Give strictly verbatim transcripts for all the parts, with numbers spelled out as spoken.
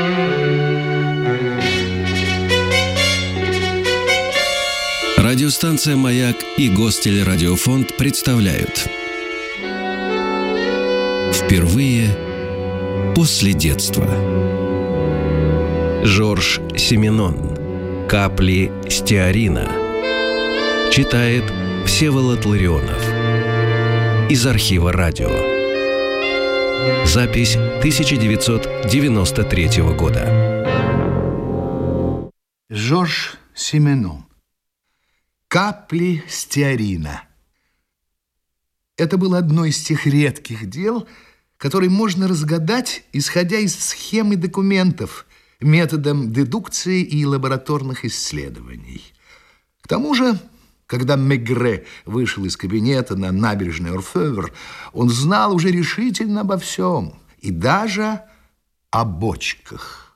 Радиостанция «Маяк» и Гостелерадиофонд представляют «Впервые после детства». Жорж Сименон. «Капли стеарина». Читает Всеволод Ларионов. Из архива радио. Запись тысяча девятьсот девяносто третьего года. Жорж Сименон. «Капли стеарина». Это было одно из тех редких дел, которые можно разгадать, исходя из схем и документов, методом дедукции и лабораторных исследований. К тому же, когда Мегре вышел из кабинета на набережной Орфевр, он знал уже решительно обо всем, и даже о бочках.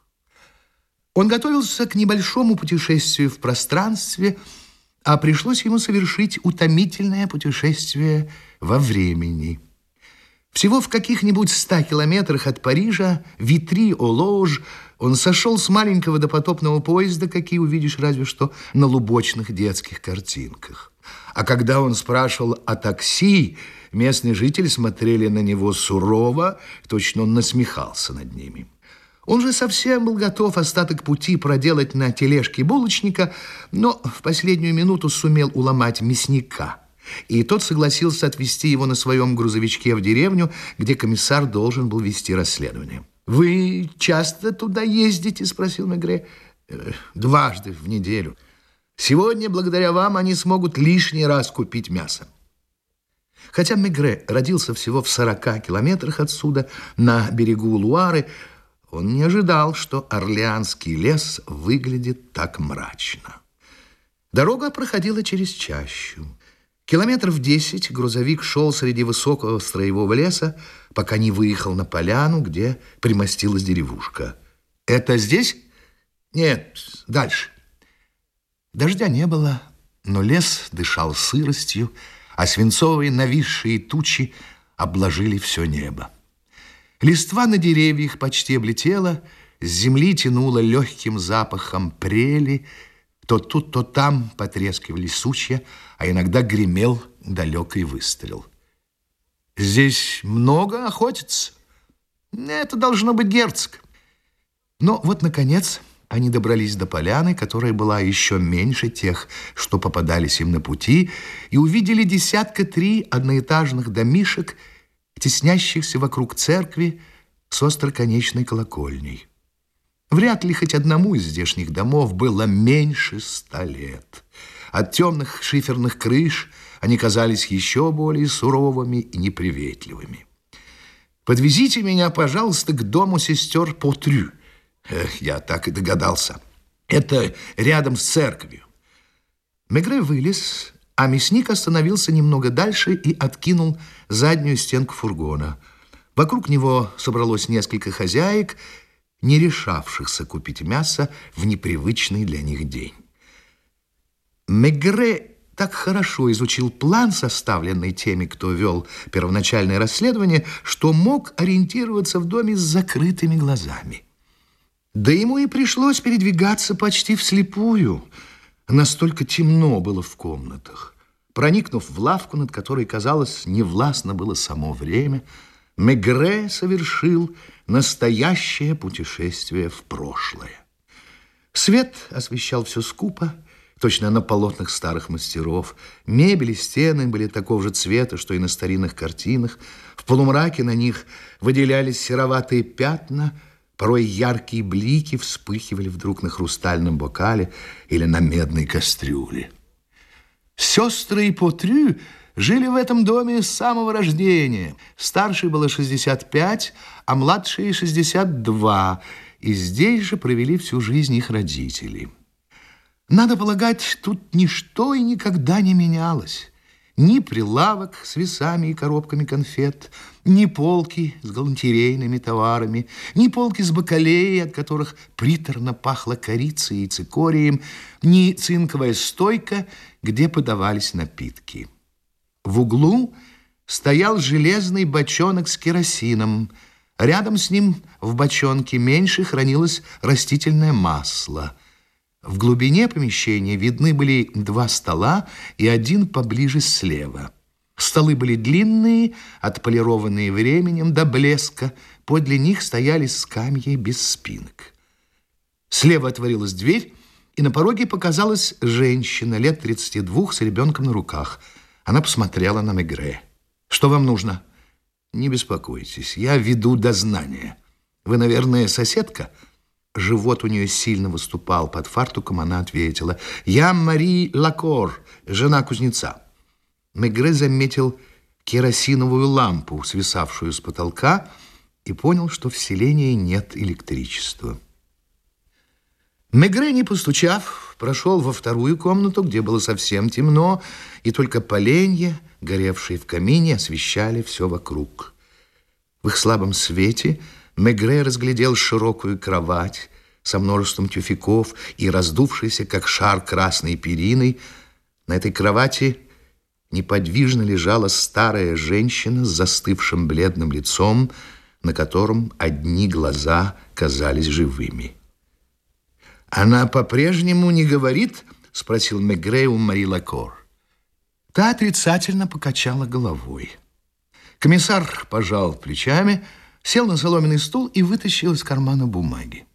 Он готовился к небольшому путешествию в пространстве, а пришлось ему совершить утомительное путешествие во времени. Всего в каких-нибудь ста километрах от Парижа, Витри-о-Лож, он сошел с маленького допотопного поезда, какие увидишь разве что на лубочных детских картинках. А когда он спрашивал о такси, местные жители смотрели на него сурово, точно он насмехался над ними. Он же совсем был готов остаток пути проделать на тележке булочника, но в последнюю минуту сумел уломать мясника. И тот согласился отвезти его на своем грузовичке в деревню, где комиссар должен был вести расследование. «Вы часто туда ездите?» – спросил Мегре. «Дважды в неделю. Сегодня, благодаря вам, они смогут лишний раз купить мясо». Хотя Мегре родился всего в сорока километрах отсюда, на берегу Луары, он не ожидал, что Орлеанский лес выглядит так мрачно. Дорога проходила через чащу. Километров десять грузовик шел среди высокого строевого леса, пока не выехал на поляну, где примостилась деревушка. «Это здесь?» «Нет, дальше». Дождя не было, но лес дышал сыростью, а свинцовые нависшие тучи обложили все небо. Листва на деревьях почти облетела, с земли тянуло легким запахом прели, то тут, то там потрескивали сучья, а иногда гремел далекий выстрел. «Здесь много охотятся?» «Это должно быть герцог». Но вот, наконец, они добрались до поляны, которая была еще меньше тех, что попадались им на пути, и увидели десятка три одноэтажных домишек, теснящихся вокруг церкви с остроконечной колокольней. Вряд ли хоть одному из здешних домов было меньше ста лет. От темных шиферных крыш они казались еще более суровыми и неприветливыми. «Подвезите меня, пожалуйста, к дому сестер Потрю». Эх, я так и догадался. Это рядом с церковью. Мегре вылез, а мясник остановился немного дальше и откинул заднюю стенку фургона. Вокруг него собралось несколько хозяек, не решавшихся купить мясо в непривычный для них день. Мегре так хорошо изучил план, составленный теми, кто вел первоначальное расследование, что мог ориентироваться в доме с закрытыми глазами. Да ему и пришлось передвигаться почти вслепую. Настолько темно было в комнатах. Проникнув в лавку, над которой, казалось, невластно было само время, Мегре совершил настоящее путешествие в прошлое. Свет освещал все скупо, точно на полотнах старых мастеров. Мебель и стены были такого же цвета, что и на старинных картинах. В полумраке на них выделялись сероватые пятна, порой яркие блики вспыхивали вдруг на хрустальном бокале или на медной кастрюле. Сестры Потрю жили в этом доме с самого рождения. Старшей было шестьдесят пять, а младшей шестьдесят два. И здесь же провели всю жизнь их родители. Надо полагать, тут ничто и никогда не менялось. Ни прилавок с весами и коробками конфет, ни полки с галантерейными товарами, ни полки с бакалеей, от которых приторно пахло корицей и цикорием, ни цинковая стойка, где подавались напитки. В углу стоял железный бочонок с керосином, Рядом с ним в бочонке меньше хранилось растительное масло. В глубине помещения видны были два стола и один поближе слева. Столы были длинные, отполированные временем до блеска. Подле них стояли скамьи без спинок. Слева отворилась дверь, и на пороге показалась женщина лет тридцати двух с ребенком на руках. Она посмотрела на Мегре. «Что вам нужно?» «Не беспокойтесь, я веду дознание. Вы, наверное, соседка?» Живот у нее сильно выступал под фартуком. Она ответила: «Я Мари Лакор, жена кузнеца». Мегре заметил керосиновую лампу, свисавшую с потолка, и понял, что в селении нет электричества. Мегре, не постучав, прошел во вторую комнату, где было совсем темно, и только поленья, горевшие в камине, освещали все вокруг. В их слабом свете Мегре разглядел широкую кровать со множеством тюфяков и раздувшейся, как шар, красной периной. На этой кровати неподвижно лежала старая женщина с застывшим бледным лицом, на котором одни глаза казались живыми. «Она по-прежнему не говорит?» – спросил Мегре у Мари Лакор. Та отрицательно покачала головой. Комиссар пожал плечами, сел на соломенный стул и вытащил из кармана бумаги.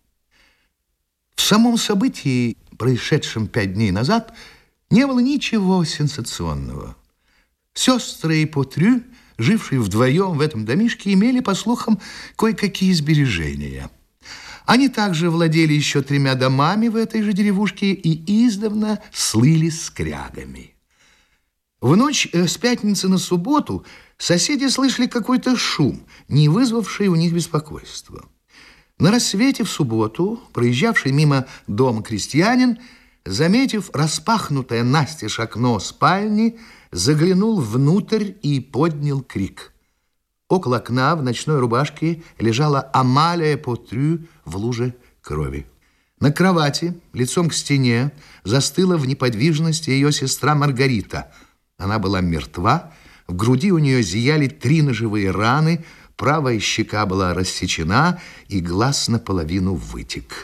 В самом событии, происшедшем пять дней назад, не было ничего сенсационного. Сестры Потрю, жившие вдвоем в этом домишке, имели, по слухам, кое-какие сбережения. Они также владели еще тремя домами в этой же деревушке и издавна слыли скрягами. В ночь с пятницы на субботу соседи слышали какой-то шум, не вызвавший у них беспокойства. На рассвете в субботу проезжавший мимо дома крестьянин, заметив распахнутое настежь окно спальни, заглянул внутрь и поднял крик. Около окна в ночной рубашке лежала Амалия Потрю в луже крови. На кровати, лицом к стене, застыла в неподвижности ее сестра Маргарита. Она была мертва, в груди у нее зияли три ножевые раны, правая щека была рассечена, и глаз наполовину вытек.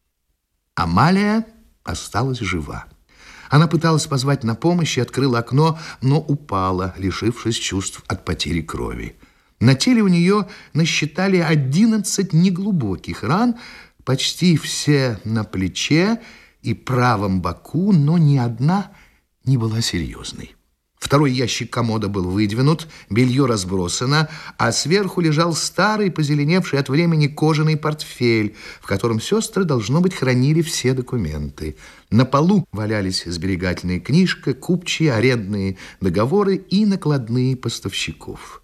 Амалия осталась жива. Она пыталась позвать на помощь и открыла окно, но упала, лишившись чувств от потери крови. На теле у нее насчитали одиннадцать неглубоких ран, почти все на плече и правом боку, но ни одна не была серьезной. Второй ящик комода был выдвинут, белье разбросано, а сверху лежал старый, позеленевший от времени кожаный портфель, в котором сестры, должно быть, хранили все документы. На полу валялись сберегательная книжка, купчие, арендные договоры и накладные поставщиков.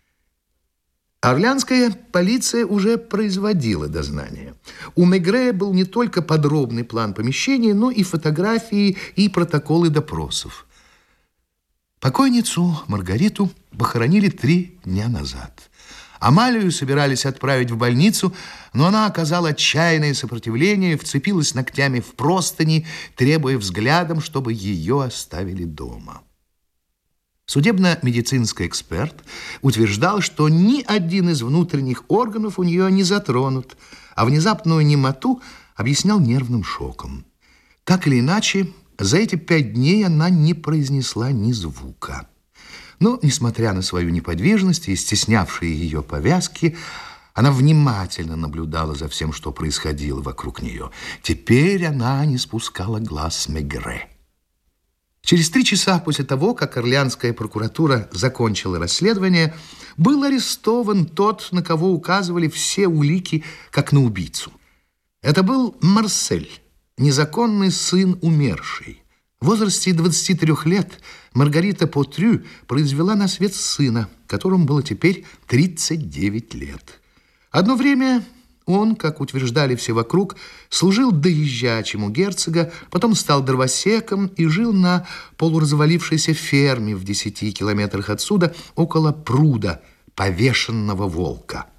Орлеанская полиция уже производила дознание. У Мегре был не только подробный план помещения, но и фотографии и протоколы допросов. Покойницу Маргариту похоронили три дня назад. Амалию собирались отправить в больницу, но она оказала отчаянное сопротивление, вцепилась ногтями в простыни, требуя взглядом, чтобы ее оставили дома. Судебно-медицинский эксперт утверждал, что ни один из внутренних органов у нее не затронут, а внезапную немоту объяснял нервным шоком. Так или иначе, за эти пять дней она не произнесла ни звука. Но, несмотря на свою неподвижность и стеснявшие ее повязки, она внимательно наблюдала за всем, что происходило вокруг нее. Теперь она не спускала глаз с Мегре. Через три часа после того, как Орлеанская прокуратура закончила расследование, был арестован тот, на кого указывали все улики, как на убийцу. Это был Марсель, незаконный сын умершей. В возрасте двадцати трёх лет Маргарита Потрю произвела на свет сына, которому было теперь тридцать девять лет. Одно время он, как утверждали все вокруг, служил доезжачим у герцога, потом стал дровосеком и жил на полуразвалившейся ферме в десяти километрах отсюда, около пруда повешенного волка.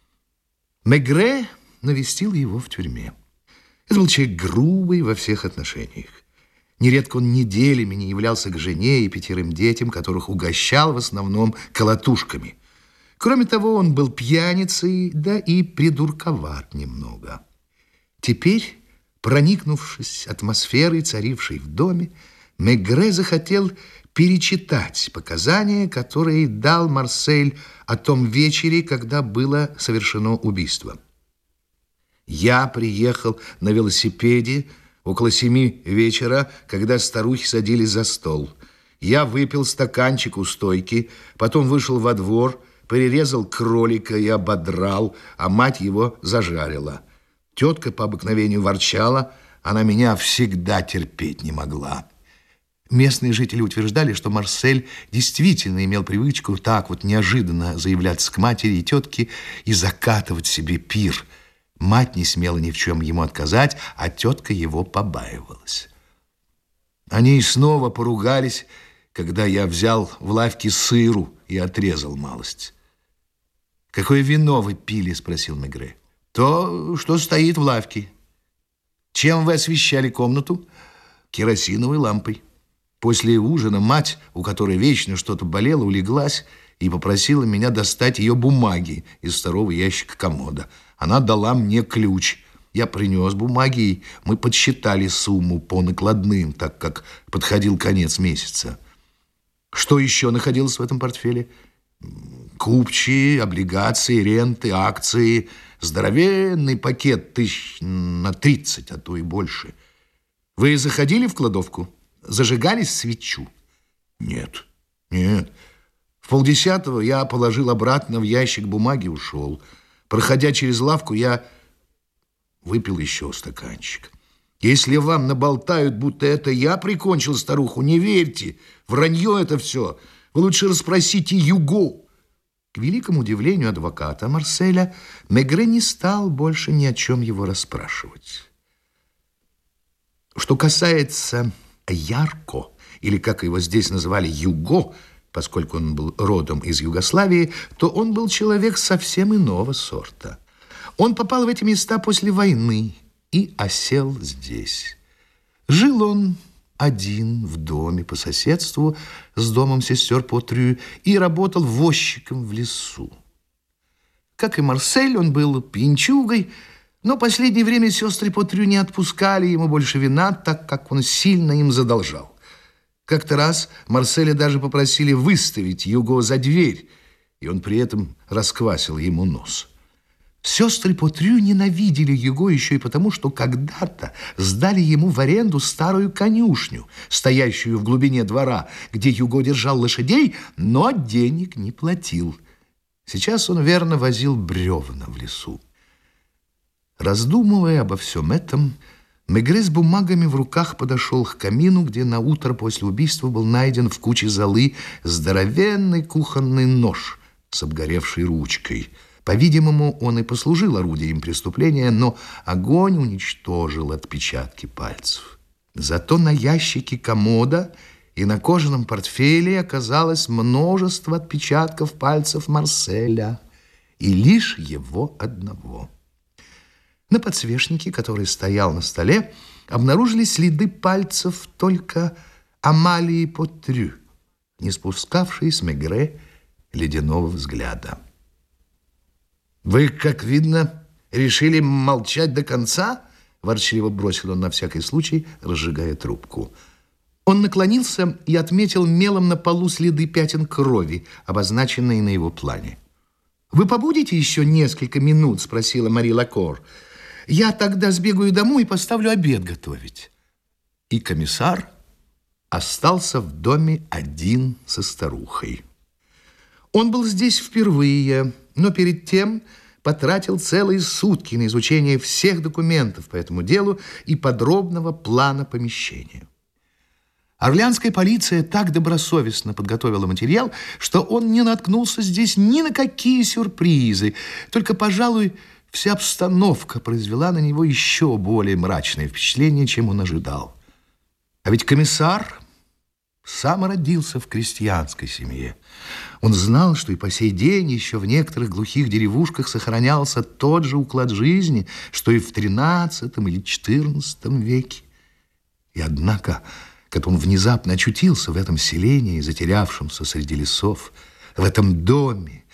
Мегре навестил его в тюрьме. Это был человек грубый во всех отношениях. Нередко он неделями не являлся к жене и пятерым детям, которых угощал в основном колотушками. Кроме того, он был пьяницей, да и придурковат немного. Теперь, проникнувшись атмосферой, царившей в доме, Мегре захотел перечитать показания, которые дал Марсель о том вечере, когда было совершено убийство. Я приехал на велосипеде около семи вечера, когда старухи садились за стол. Я выпил стаканчик у стойки, потом вышел во двор, перерезал кролика и ободрал, а мать его зажарила. Тетка по обыкновению ворчала, она меня всегда терпеть не могла. Местные жители утверждали, что Марсель действительно имел привычку так вот неожиданно заявляться к матери и тетке и закатывать себе пир. Мать не смела ни в чем ему отказать, а тетка его побаивалась. Они снова поругались, когда я взял в лавке сыру и отрезал малость. «Какое вино вы пили?» – спросил Мегре. «То, что стоит в лавке». «Чем вы освещали комнату?» «Керосиновой лампой». После ужина мать, у которой вечно что-то болело, улеглась и попросила меня достать ее бумаги из второго ящика комода. Она дала мне ключ. Я принес бумаги, и мы подсчитали сумму по накладным, так как подходил конец месяца. Что еще находилось в этом портфеле? Купчие, облигации, ренты, акции. Здоровенный пакет тысяч на тридцать, а то и больше. Вы заходили в кладовку? Зажигали свечу? Нет, нет. В полдесятого я положил обратно в ящик бумаги и ушел. Проходя через лавку, я выпил еще стаканчик. Если вам наболтают, будто это я прикончил старуху, не верьте. Вранье это все. Вы лучше расспросите Юго. К великому удивлению адвоката Марселя, Мегре не стал больше ни о чем его расспрашивать. Что касается Ярко, или, как его здесь называли, Юго, поскольку он был родом из Югославии, то он был человек совсем иного сорта. Он попал в эти места после войны и осел здесь. Жил он один в доме по соседству с домом сестер Потрю и работал возчиком в лесу. Как и Марсель, он был пьянчугой, но в последнее время сестры Потрю не отпускали ему больше вина, так как он сильно им задолжал. Как-то раз Марселя даже попросили выставить Юго за дверь, и он при этом расквасил ему нос. Сестры Потрю ненавидели Юго еще и потому, что когда-то сдали ему в аренду старую конюшню, стоящую в глубине двора, где Юго держал лошадей, но денег не платил. Сейчас он верно возил бревна в лесу. Раздумывая обо всем этом, Мегре с бумагами в руках подошел к камину, где на утро после убийства был найден в куче золы здоровенный кухонный нож с обгоревшей ручкой. По-видимому, он и послужил орудием преступления, но огонь уничтожил отпечатки пальцев. Зато на ящике комода и на кожаном портфеле оказалось множество отпечатков пальцев Марселя, и лишь его одного. На подсвечнике, который стоял на столе, обнаружились следы пальцев только Амалии Потрю, не спускавшей с Мегре ледяного взгляда. «Вы, как видно, решили молчать до конца?» – ворчливо бросил он на всякий случай, разжигая трубку. Он наклонился и отметил мелом на полу следы пятен крови, обозначенные на его плане. «Вы побудете еще несколько минут?» – спросила Мари Лакор. «Я тогда сбегаю домой и поставлю обед готовить». И комиссар остался в доме один со старухой. Он был здесь впервые, но перед тем потратил целые сутки на изучение всех документов по этому делу и подробного плана помещения. Орлеанская полиция так добросовестно подготовила материал, что он не наткнулся здесь ни на какие сюрпризы, только, пожалуй, вся обстановка произвела на него еще более мрачное впечатление, чем он ожидал. А ведь комиссар сам родился в крестьянской семье. Он знал, что и по сей день еще в некоторых глухих деревушках сохранялся тот же уклад жизни, что и в тринадцатом или четырнадцатом веке. И однако, когда он внезапно очутился в этом селении, затерявшемся среди лесов, в этом доме,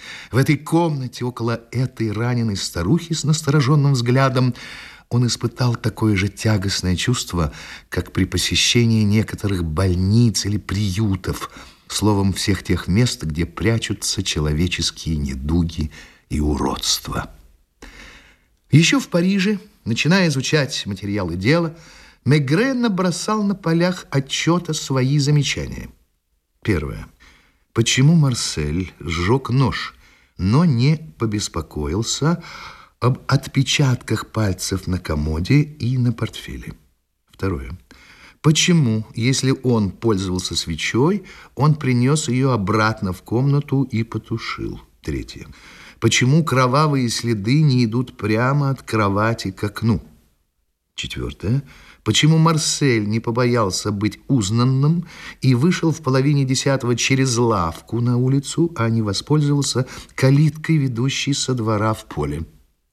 В этой комнате, около этой раненой старухи с настороженным взглядом, он испытал такое же тягостное чувство, как при посещении некоторых больниц или приютов, словом, всех тех мест, где прячутся человеческие недуги и уродства. Еще в Париже, начиная изучать материалы дела, Мегре набросал на полях отчета свои замечания. Первое. Почему Марсель сжег нож, но не побеспокоился об отпечатках пальцев на комоде и на портфеле? Второе. Почему, если он пользовался свечой, он принес ее обратно в комнату и потушил? Третье. Почему кровавые следы не идут прямо от кровати к окну? Четвертое. Почему Марсель не побоялся быть узнанным и вышел в половине десятого через лавку на улицу, а не воспользовался калиткой, ведущей со двора в поле?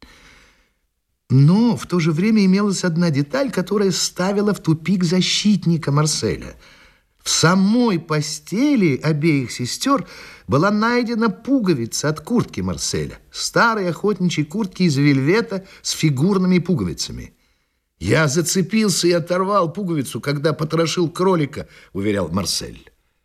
Но в то же время имелась одна деталь, которая ставила в тупик защитника Марселя. В самой постели обеих сестер была найдена пуговица от куртки Марселя, старой охотничьей куртки из вельвета с фигурными пуговицами. «Я зацепился и оторвал пуговицу, когда потрошил кролика», — уверял Марсель.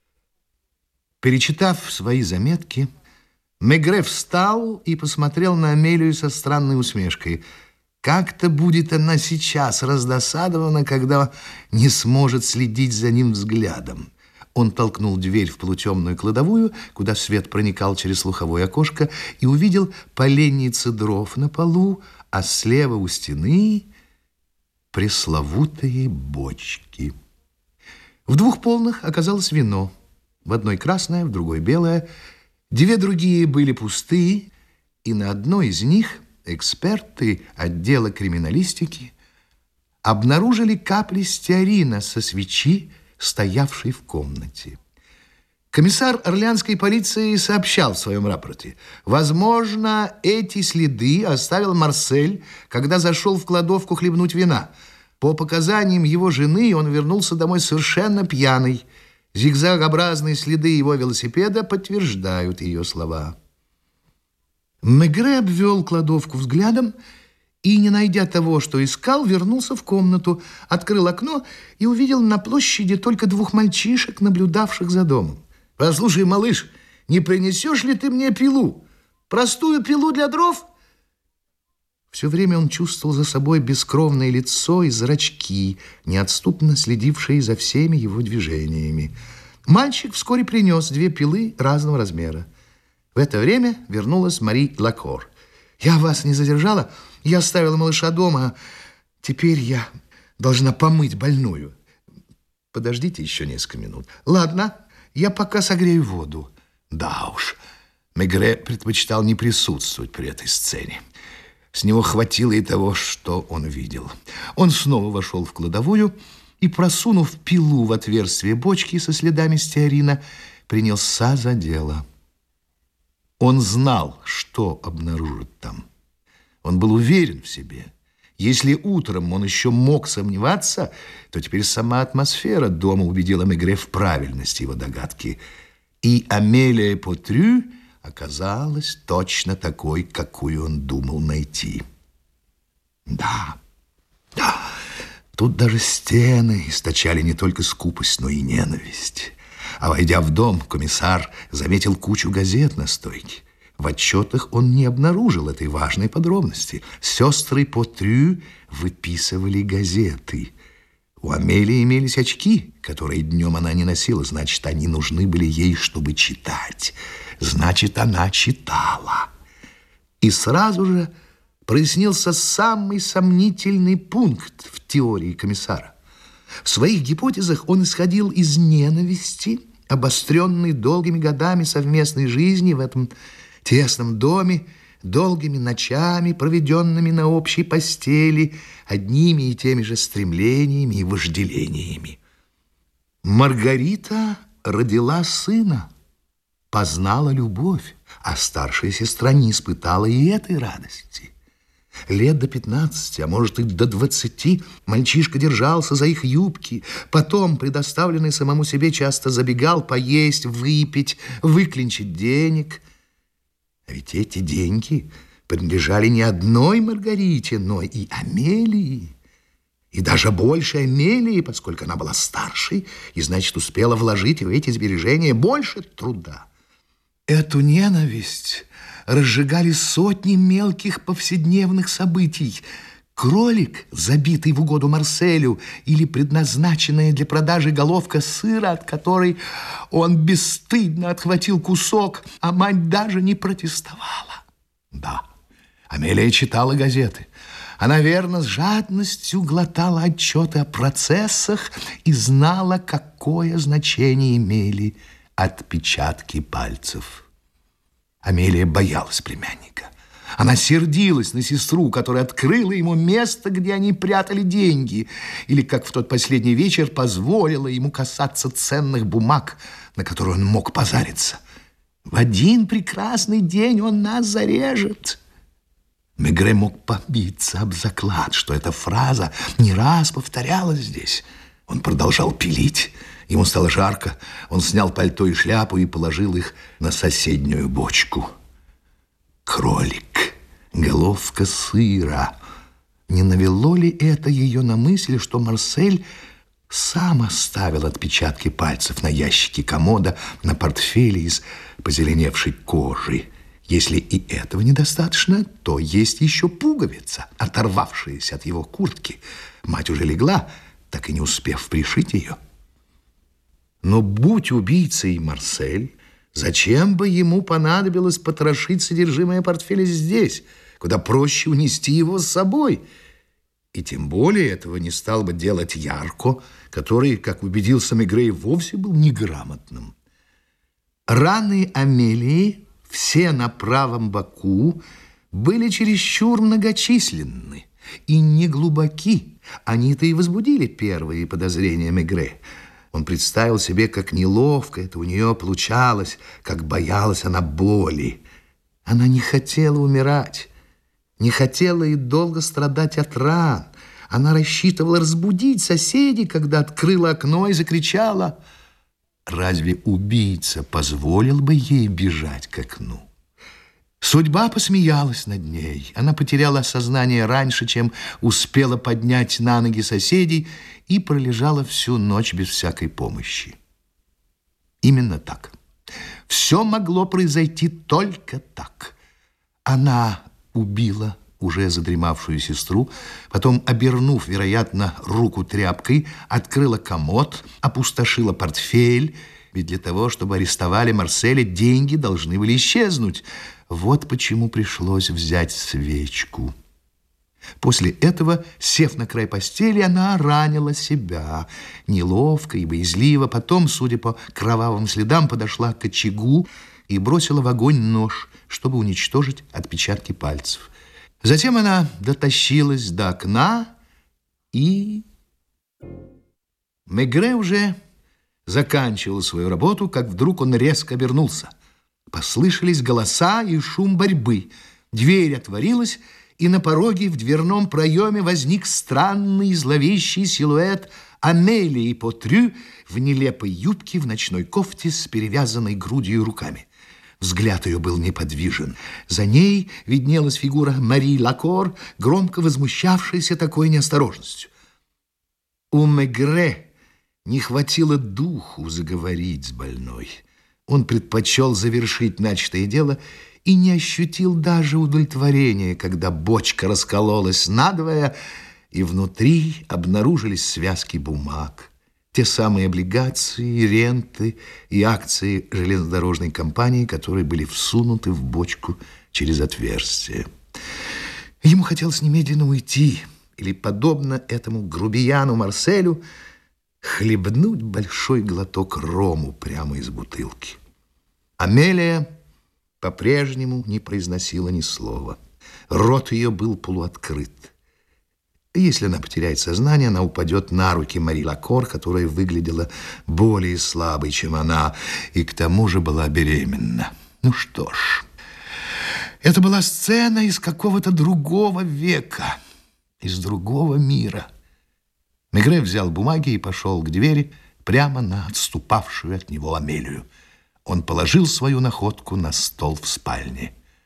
Перечитав свои заметки, Мегре встал и посмотрел на Амелию со странной усмешкой. Как-то будет она сейчас раздосадована, когда не сможет следить за ним взглядом. Он толкнул дверь в полутемную кладовую, куда свет проникал через слуховое окошко, и увидел поленницы дров на полу, а слева у стены пресловутые бочки. В двух полных оказалось вино. В одной красное, в другой белое. Две другие были пустые, и на одной из них эксперты отдела криминалистики обнаружили капли стеарина со свечи, стоявшей в комнате. Комиссар Орлеанской полиции сообщал в своем рапорте: возможно, эти следы оставил Марсель, когда зашел в кладовку хлебнуть вина. По показаниям его жены, он вернулся домой совершенно пьяный. Зигзагообразные следы его велосипеда подтверждают ее слова. Мегре обвел кладовку взглядом и, не найдя того, что искал, вернулся в комнату, открыл окно и увидел на площади только двух мальчишек, наблюдавших за домом. «Послушай, малыш, не принесешь ли ты мне пилу? Простую пилу для дров?» Все время он чувствовал за собой бескровное лицо и зрачки, неотступно следившие за всеми его движениями. Мальчик вскоре принес две пилы разного размера. В это время вернулась Мари Лакор. «Я вас не задержала? Я оставила малыша дома. Теперь я должна помыть больную. Подождите еще несколько минут. Ладно, я пока согрею воду». Да уж, Мегре предпочитал не присутствовать при этой сцене. С него хватило и того, что он видел. Он снова вошел в кладовую и, просунув пилу в отверстие бочки со следами стеарина, принялся за дело. Он знал, что обнаружит там. Он был уверен в себе. Если утром он еще мог сомневаться, то теперь сама атмосфера дома убедила Мегре в правильности его догадки. И Амелия Потрю оказалась точно такой, какую он думал найти. Да, да, тут даже стены источали не только скупость, но и ненависть. А войдя в дом, комиссар заметил кучу газет на стойке. В отчетах он не обнаружил этой важной подробности. Сестры Потрю выписывали газеты. У Амелии имелись очки, которые днем она не носила, значит, они нужны были ей, чтобы читать. Значит, она читала. И сразу же прояснился самый сомнительный пункт в теории комиссара. В своих гипотезах он исходил из ненависти, обостренной долгими годами совместной жизни в этом тесном доме, долгими ночами, проведенными на общей постели, одними и теми же стремлениями и вожделениями. Маргарита родила сына, познала любовь, а старшая сестра не испытала и этой радости. Лет до пятнадцати, а может и до двадцати, мальчишка держался за их юбки, потом, предоставленный самому себе, часто забегал поесть, выпить, выклинчить денег. А ведь эти деньги принадлежали не одной Маргарите, но и Амелии. И даже больше Амелии, поскольку она была старшей и, значит, успела вложить в эти сбережения больше труда. Эту ненависть разжигали сотни мелких повседневных событий. Кролик, забитый в угоду Марселю, или предназначенная для продажи головка сыра, от которой он бесстыдно отхватил кусок, а мать даже не протестовала. Да, Амелия читала газеты. Она, верно, с жадностью глотала отчеты о процессах и знала, какое значение имели отпечатки пальцев. Амелия боялась племянника. Она сердилась на сестру, которая открыла ему место, где они прятали деньги, или, как в тот последний вечер, позволила ему касаться ценных бумаг, на которые он мог позариться. В один прекрасный день он нас зарежет. Мегре мог побиться об заклад, что эта фраза не раз повторялась здесь. Он продолжал пилить. Ему стало жарко. Он снял пальто и шляпу и положил их на соседнюю бочку. Кролик, головка сыра. Не навело ли это ее на мысль, что Марсель сам оставил отпечатки пальцев на ящике комода, на портфеле из позеленевшей кожи? Если и этого недостаточно, то есть еще пуговица, оторвавшаяся от его куртки. Мать уже легла, так и не успев пришить ее. Но будь убийцей Марсель, зачем бы ему понадобилось потрошить содержимое портфеля здесь, куда проще унести его с собой? И тем более этого не стал бы делать Ярко, который, как убедился Мегре, вовсе был неграмотным. Раны Амелии, все на правом боку, были чересчур многочисленны и неглубоки. Они-то и возбудили первые подозрения Мегре. Он представил себе, как неловко это у нее получалось, как боялась она боли. Она не хотела умирать, не хотела и долго страдать от ран. Она рассчитывала разбудить соседей, когда открыла окно и закричала: разве убийца позволил бы ей бежать к окну? Судьба посмеялась над ней. Она потеряла сознание раньше, чем успела поднять на ноги соседей, и пролежала всю ночь без всякой помощи. Именно так. Все могло произойти только так. Она убила уже задремавшую сестру, потом, обернув, вероятно, руку тряпкой, открыла комод, опустошила портфель, ведь для того, чтобы арестовали Марселя, деньги должны были исчезнуть. Вот почему пришлось взять свечку. После этого, сев на край постели, она ранила себя, неловко и боязливо. Потом, судя по кровавым следам, подошла к очагу и бросила в огонь нож, чтобы уничтожить отпечатки пальцев. Затем она дотащилась до окна и... Мегре уже заканчивал свою работу, как вдруг он резко обернулся. Послышались голоса и шум борьбы. Дверь отворилась, и на пороге в дверном проеме возник странный зловещий силуэт Амелии Потрю в нелепой юбке, в ночной кофте с перевязанной грудью и руками. Взгляд ее был неподвижен. За ней виднелась фигура Мари Лакор, громко возмущавшаяся такой неосторожностью. У Мегре не хватило духу заговорить с больной. Он предпочел завершить начатое дело и не ощутил даже удовлетворения, когда бочка раскололась надвое, и внутри обнаружились связки бумаг. Те самые облигации, ренты и акции железнодорожной компании, которые были всунуты в бочку через отверстие. Ему хотелось немедленно уйти или, подобно этому грубияну Марселю, хлебнуть большой глоток рому прямо из бутылки. Амелия по-прежнему не произносила ни слова. Рот ее был полуоткрыт. Если она потеряет сознание, она упадет на руки Мари Лакор, которая выглядела более слабой, чем она, и к тому же была беременна. Ну что ж, это была сцена из какого-то другого века, из другого мира. Мегре взял бумаги и пошел к двери прямо на отступавшую от него Амелию. Он положил свою находку на стол в спальне.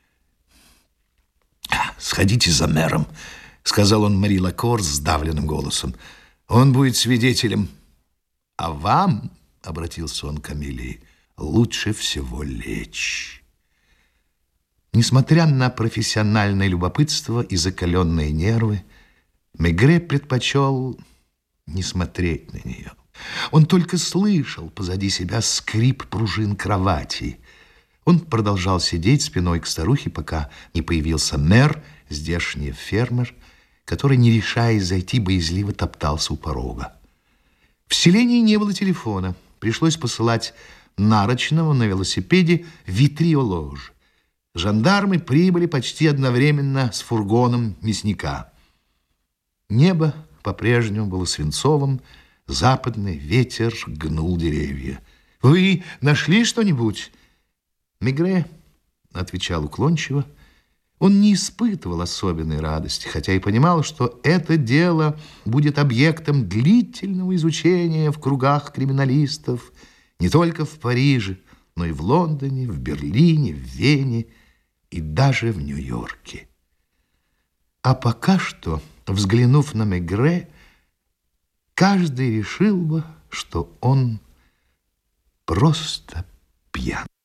«Сходите за мэром», — сказал он Мари Лакор сдавленным голосом. «Он будет свидетелем. А вам, — обратился он к Амелии, — лучше всего лечь». Несмотря на профессиональное любопытство и закаленные нервы, Мегре предпочел не смотреть на нее. Он только слышал позади себя скрип пружин кровати. Он продолжал сидеть спиной к старухе, пока не появился мэр, здешний фермер, который, не решаясь зайти, боязливо топтался у порога. В селении не было телефона. Пришлось посылать нарочного на велосипеде витриолож. Жандармы прибыли почти одновременно с фургоном мясника. Небо по-прежнему было свинцовым, западный ветер гнул деревья. «Вы нашли что-нибудь?» Мегре отвечал уклончиво. Он не испытывал особенной радости, хотя и понимал, что это дело будет объектом длительного изучения в кругах криминалистов не только в Париже, но и в Лондоне, в Берлине, в Вене и даже в Нью-Йорке. А пока что, взглянув на Мегре, каждый решил бы, что он просто пьян.